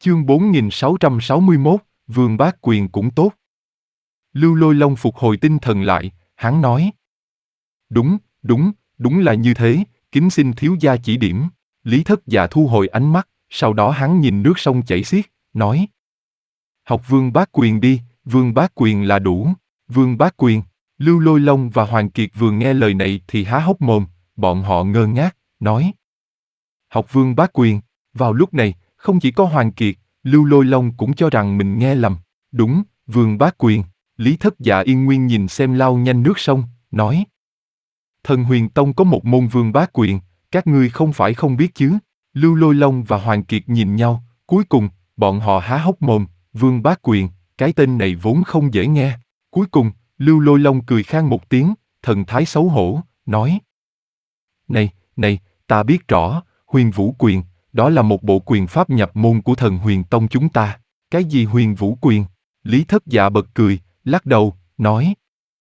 Chương 4661, Vương Bác Quyền cũng tốt. Lưu Lôi Long phục hồi tinh thần lại, hắn nói. Đúng là như thế, kính xin thiếu gia chỉ điểm. Lý Thất Dạ thu hồi ánh mắt, sau đó hắn nhìn nước sông chảy xiết, nói. Học Vương Bác Quyền đi, Vương Bác Quyền là đủ. Vương Bác Quyền. Lưu Lôi Long và Hoàng Kiệt vừa nghe lời này thì há hốc mồm, bọn họ ngơ ngác, nói. Học Vương Bác Quyền. Vào lúc này, không chỉ có Hoàng Kiệt, Lưu Lôi Long cũng cho rằng mình nghe lầm. Đúng, Vương Bác Quyền. Lý Thất Dạ yên nguyên nhìn xem lao nhanh nước sông, nói. Thần Huyền Tông có một môn Vương Bác Quyền, các ngươi không phải không biết chứ. Lưu Lôi Long và Hoàng Kiệt nhìn nhau, cuối cùng, bọn họ há hốc mồm, Vương Bác Quyền, cái tên này vốn không dễ nghe. Cuối cùng, Lưu Lôi Long cười khan một tiếng, thần thái xấu hổ, nói. Này, ta biết rõ, Huyền Vũ Quyền, đó là một bộ quyền pháp nhập môn của Thần Huyền Tông chúng ta. Cái gì Huyền Vũ Quyền? Lý Thất Dạ bật cười, lắc đầu, nói.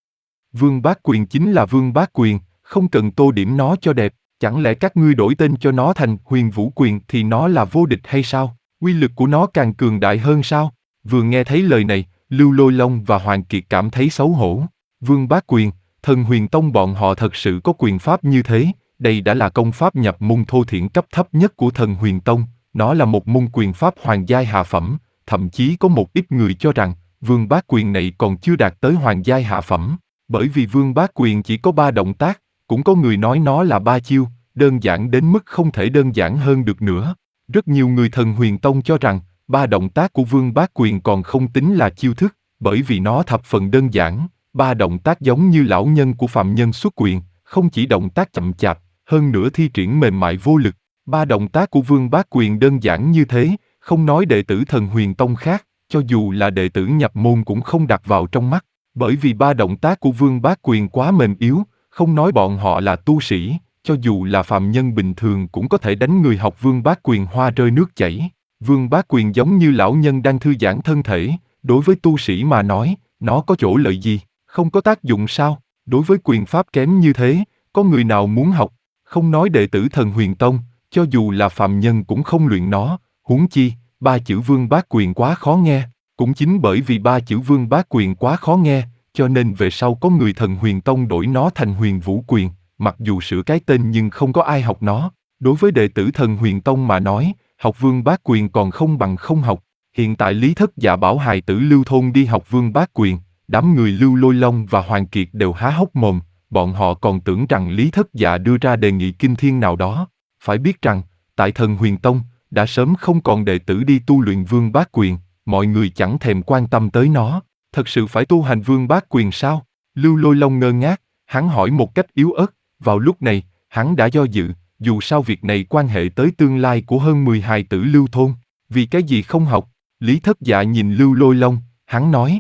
Vương Bác Quyền chính là Vương Bác Quyền, không cần tô điểm nó cho đẹp, chẳng lẽ các ngươi đổi tên cho nó thành Huyền Vũ Quyền thì nó là vô địch hay sao? Uy lực của nó càng cường đại hơn sao? Vừa nghe thấy lời này, Lưu Lôi Long và Hoàng Kiệt cảm thấy xấu hổ. Vương Bác Quyền, Thần Huyền Tông bọn họ thật sự có quyền pháp như thế, đây đã là công pháp nhập môn thô thiển cấp thấp nhất của Thần Huyền Tông, nó là một môn quyền pháp hoàng giai hạ phẩm, thậm chí có một ít người cho rằng, Vương Bác Quyền này còn chưa đạt tới hoàng giai hạ phẩm, bởi vì Vương Bác Quyền chỉ có 3 động tác, cũng có người nói nó là 3 chiêu, đơn giản đến mức không thể đơn giản hơn được nữa. Rất nhiều người Thần Huyền Tông cho rằng, 3 động tác của Vương Bác Quyền còn không tính là chiêu thức, bởi vì nó thập phần đơn giản, 3 động tác giống như lão nhân của phạm nhân xuất quyền, không chỉ động tác chậm chạp, hơn nữa thi triển mềm mại vô lực. 3 động tác của Vương Bác Quyền đơn giản như thế, không nói đệ tử Thần Huyền Tông khác, cho dù là đệ tử nhập môn cũng không đặt vào trong mắt, bởi vì 3 động tác của Vương Bác Quyền quá mềm yếu, không nói bọn họ là tu sĩ, cho dù là phàm nhân bình thường cũng có thể đánh người học Vương Bác Quyền hoa rơi nước chảy. Vương Bác Quyền giống như lão nhân đang thư giãn thân thể, đối với tu sĩ mà nói, nó có chỗ lợi gì, không có tác dụng sao? Đối với quyền pháp kém như thế, có người nào muốn học? Không nói đệ tử Thần Huyền Tông, cho dù là phàm nhân cũng không luyện nó, huống chi, 3 chữ Vương Bác Quyền quá khó nghe. Cũng chính bởi vì 3 chữ Vương Bác Quyền quá khó nghe, cho nên về sau có người Thần Huyền Tông đổi nó thành Huyền Vũ Quyền, mặc dù sửa cái tên nhưng không có ai học nó. Đối với đệ tử Thần Huyền Tông mà nói, học Vương Bác Quyền còn không bằng không học. Hiện tại Lý Thất Dạ bảo hài tử Lưu Thôn đi học Vương Bác Quyền, đám người Lưu Lôi Long và Hoàng Kiệt đều há hốc mồm, bọn họ còn tưởng rằng Lý Thất Dạ đưa ra đề nghị kinh thiên nào đó. Phải biết rằng, tại Thần Huyền Tông, đã sớm không còn đệ tử đi tu luyện Vương Bác Quyền, mọi người chẳng thèm quan tâm tới nó. Thật sự phải tu hành Vương Bác Quyền sao? Lưu Lôi Long ngơ ngác, hắn hỏi một cách yếu ớt, vào lúc này, hắn đã do dự, dù sao việc này quan hệ tới tương lai của hơn 10 hài tử Lưu thôn, vì cái gì không học? Lý Thất Dạ nhìn Lưu Lôi Long, hắn nói.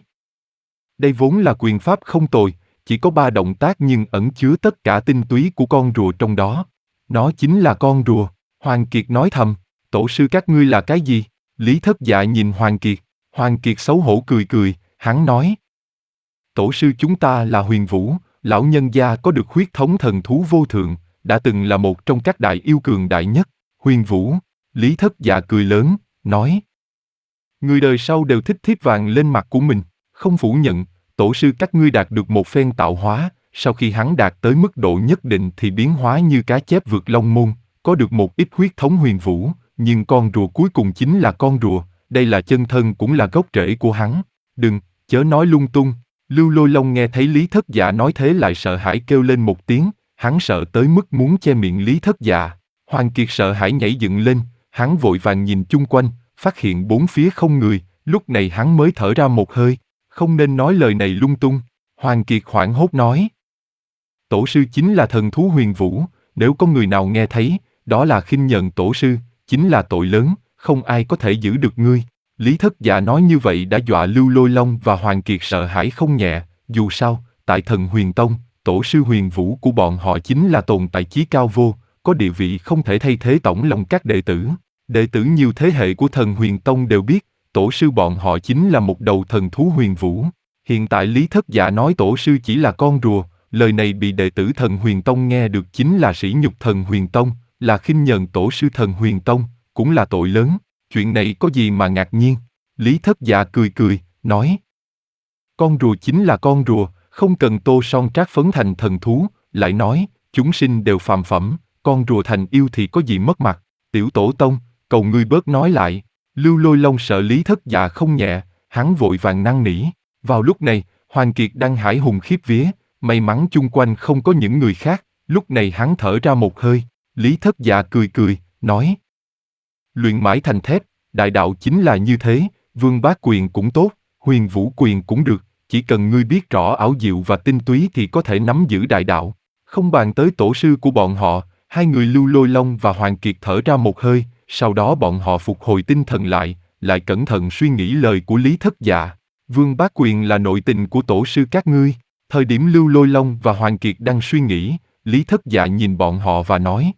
Đây vốn là quyền pháp không tồi, chỉ có 3 động tác nhưng ẩn chứa tất cả tinh túy của con rùa trong đó. Nó chính là con rùa. Hoàng Kiệt nói thầm, tổ sư các ngươi là cái gì? Lý Thất Dạ nhìn Hoàng Kiệt xấu hổ cười, hắn nói. Tổ sư chúng ta là Huyền Vũ, lão nhân gia có được huyết thống thần thú vô thượng, đã từng là một trong các đại yêu cường đại nhất. Huyền Vũ, Lý Thất Dạ cười lớn, nói. Người đời sau đều thích thiếp vàng lên mặt của mình, không phủ nhận, tổ sư các ngươi đạt được một phen tạo hóa, sau khi hắn đạt tới mức độ nhất định thì biến hóa như cá chép vượt long môn, có được một ít huyết thống Huyền Vũ, nhưng con rùa cuối cùng chính là con rùa, đây là chân thân cũng là gốc rễ của hắn. Đừng, chớ nói lung tung. Lưu Lôi Long nghe thấy Lý Thất Dạ nói thế lại sợ hãi kêu lên một tiếng, hắn sợ tới mức muốn che miệng Lý Thất Dạ. Hoàng Kiệt sợ hãi nhảy dựng lên, hắn vội vàng nhìn chung quanh, phát hiện 4 phía không người, lúc này hắn mới thở ra một hơi, không nên nói lời này lung tung. Hoàng Kiệt hoảng hốt nói. Tổ sư chính là thần thú Huyền Vũ, nếu có người nào nghe thấy, đó là khinh nhờn tổ sư, chính là tội lớn, không ai có thể giữ được ngươi. Lý Thất Dạ nói như vậy đã dọa Lưu Lôi Long và Hoàng Kiệt sợ hãi không nhẹ, dù sao, tại Thần Huyền Tông, tổ sư Huyền Vũ của bọn họ chính là tồn tại chí cao vô, có địa vị không thể thay thế tổng lòng các đệ tử. Đệ tử nhiều thế hệ của Thần Huyền Tông đều biết, tổ sư bọn họ chính là một đầu thần thú Huyền Vũ. Hiện tại Lý Thất Dạ nói tổ sư chỉ là con rùa, lời này bị đệ tử Thần Huyền Tông nghe được chính là sỉ nhục Thần Huyền Tông, là khinh nhờn tổ sư Thần Huyền Tông, cũng là tội lớn. chuyện này có gì mà ngạc nhiên? Lý Thất Dạ cười cười, nói. Con rùa chính là con rùa, không cần tô son trát phấn thành thần thú, lại nói, chúng sinh đều phàm phẩm, con rùa thành yêu thì có gì mất mặt. Tiểu tổ tông, cầu ngươi bớt nói lại. Lưu Lôi Long sợ Lý Thất Dạ không nhẹ, hắn vội vàng năn nỉ. Vào lúc này, Hoàng Kiệt đang hãi hùng khiếp vía, may mắn chung quanh không có những người khác, lúc này hắn thở ra một hơi. Lý Thất Dạ cười cười, nói. Luyện mãi thành thép, đại đạo chính là như thế, Vương Bá Quyền cũng tốt, Huyền Vũ Quyền cũng được, chỉ cần ngươi biết rõ ảo diệu và tinh túy thì có thể nắm giữ đại đạo. Không bàn tới tổ sư của bọn họ, hai người Lưu Lôi Long và Hoàng Kiệt thở ra một hơi, sau đó bọn họ phục hồi tinh thần lại cẩn thận suy nghĩ lời của Lý Thất Dạ. Vương Bá Quyền là nội tình của tổ sư các ngươi. Thời điểm Lưu Lôi Long và Hoàng Kiệt đang suy nghĩ, Lý Thất Dạ nhìn bọn họ và nói.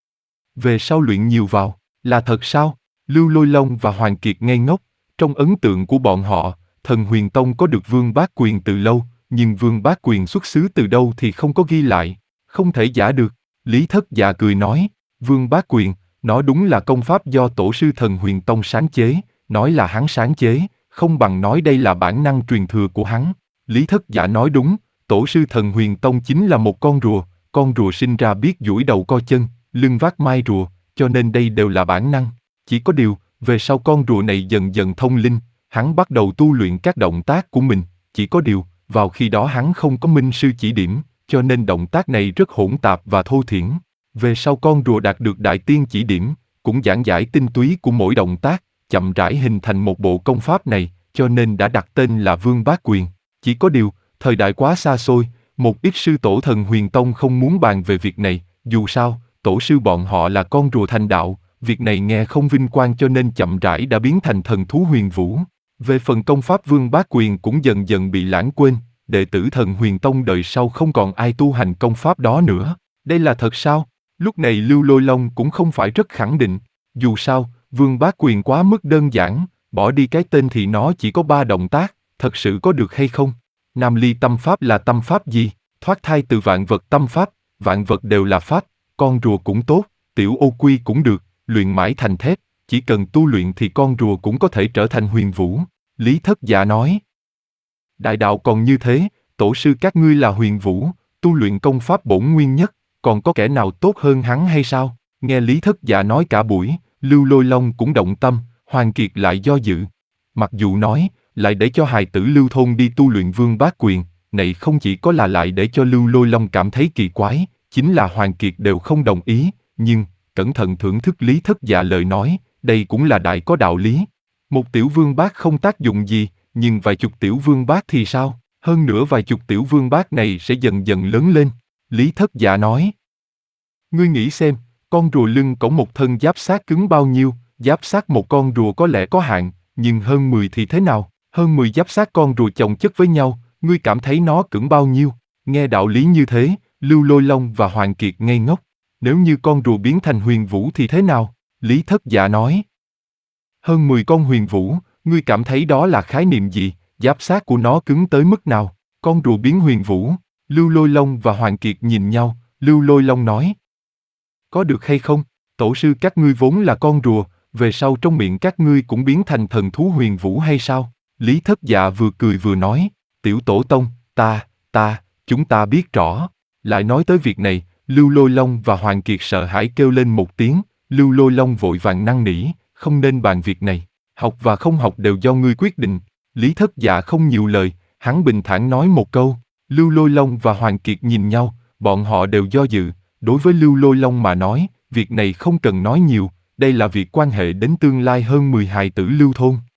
Về sau luyện nhiều vào, là thật sao? Lưu Lôi Long và Hoàng Kiệt ngây ngốc, trong ấn tượng của bọn họ, Thần Huyền Tông có được Vương Bá Quyền từ lâu, nhưng Vương Bá Quyền xuất xứ từ đâu thì không có ghi lại, không thể giả được. Lý Thất Dạ cười nói, Vương Bá Quyền, nó đúng là công pháp do tổ sư Thần Huyền Tông sáng chế, nói là hắn sáng chế, không bằng nói đây là bản năng truyền thừa của hắn. Lý Thất Dạ nói đúng, tổ sư Thần Huyền Tông chính là một con rùa sinh ra biết duỗi đầu co chân, lưng vác mai rùa, cho nên đây đều là bản năng. Chỉ có điều, về sau con rùa này dần dần thông linh, hắn bắt đầu tu luyện các động tác của mình, chỉ có điều, vào khi đó hắn không có minh sư chỉ điểm, cho nên động tác này rất hỗn tạp và thô thiển. Về sau con rùa đạt được đại tiên chỉ điểm, cũng giảng giải tinh túy của mỗi động tác, chậm rãi hình thành một bộ công pháp này, cho nên đã đặt tên là Vương Bá Quyền. Chỉ có điều, thời đại quá xa xôi, một ít sư tổ Thần Huyền Tông không muốn bàn về việc này, dù sao, tổ sư bọn họ là con rùa thành đạo, việc này nghe không vinh quang cho nên chậm rãi đã biến thành thần thú huyền vũ. Về phần công pháp Vương Bá Quyền cũng dần dần bị lãng quên, đệ tử Thần Huyền Tông đời sau không còn ai tu hành công pháp đó nữa. Đây là thật sao? Lúc này Lưu Lôi Long cũng không phải rất khẳng định, dù sao, Vương Bá Quyền quá mức đơn giản, bỏ đi cái tên thì nó chỉ có 3 động tác, thật sự có được hay không? Nam Ly Tâm Pháp là tâm pháp gì? Thoát thai từ vạn vật tâm pháp, vạn vật đều là pháp, con rùa cũng tốt, tiểu ô quy cũng được, luyện mãi thành thép, chỉ cần tu luyện thì con rùa cũng có thể trở thành huyền vũ. Lý Thất Dạ nói. Đại đạo còn như thế, tổ sư các ngươi là huyền vũ, tu luyện công pháp bổn nguyên nhất, còn có kẻ nào tốt hơn hắn hay sao? Nghe Lý Thất Dạ nói cả buổi, Lưu Lôi Long cũng động tâm, Hoàng Kiệt lại do dự. Mặc dù nói, lại để cho hài tử Lưu Thôn đi tu luyện Vương Bá Quyền, này không chỉ có là lại để cho Lưu Lôi Long cảm thấy kỳ quái, chính là Hoàng Kiệt đều không đồng ý, nhưng, cẩn thận thưởng thức Lý Thất Dạ lời nói, đây cũng là đại có đạo lý. Một tiểu vương bác không tác dụng gì, nhưng vài chục tiểu vương bác thì sao? Hơn nữa vài chục tiểu vương bác này sẽ dần dần lớn lên. Lý Thất Dạ nói. Ngươi nghĩ xem, con rùa lưng cõng một thân giáp xác cứng bao nhiêu, giáp xác một con rùa có lẽ có hạn, nhưng hơn 10 thì thế nào? Hơn 10 giáp xác con rùa chồng chất với nhau, ngươi cảm thấy nó cứng bao nhiêu? Nghe đạo lý như thế, Lưu Lôi Long và Hoàng Kiệt ngây ngốc. Nếu như con rùa biến thành huyền vũ thì thế nào? Lý Thất Dạ nói. Hơn 10 con huyền vũ, ngươi cảm thấy đó là khái niệm gì? Giáp xác của nó cứng tới mức nào? Con rùa biến huyền vũ. Lưu Lôi Long và Hoàng Kiệt nhìn nhau, Lưu Lôi Long nói. Có được hay không? Tổ sư các ngươi vốn là con rùa, về sau trong miệng các ngươi cũng biến thành thần thú huyền vũ hay sao? Lý Thất Dạ vừa cười vừa nói, tiểu tổ tông, chúng ta biết rõ. Lại nói tới việc này, Lưu Lôi Long và Hoàng Kiệt sợ hãi kêu lên một tiếng, Lưu Lôi Long vội vàng năn nỉ, không nên bàn việc này, học và không học đều do ngươi quyết định. Lý Thất Dạ không nhiều lời, hắn bình thản nói một câu, Lưu Lôi Long và Hoàng Kiệt nhìn nhau, bọn họ đều do dự, đối với Lưu Lôi Long mà nói, việc này không cần nói nhiều, đây là việc quan hệ đến tương lai hơn 10 hài tử Lưu Thôn.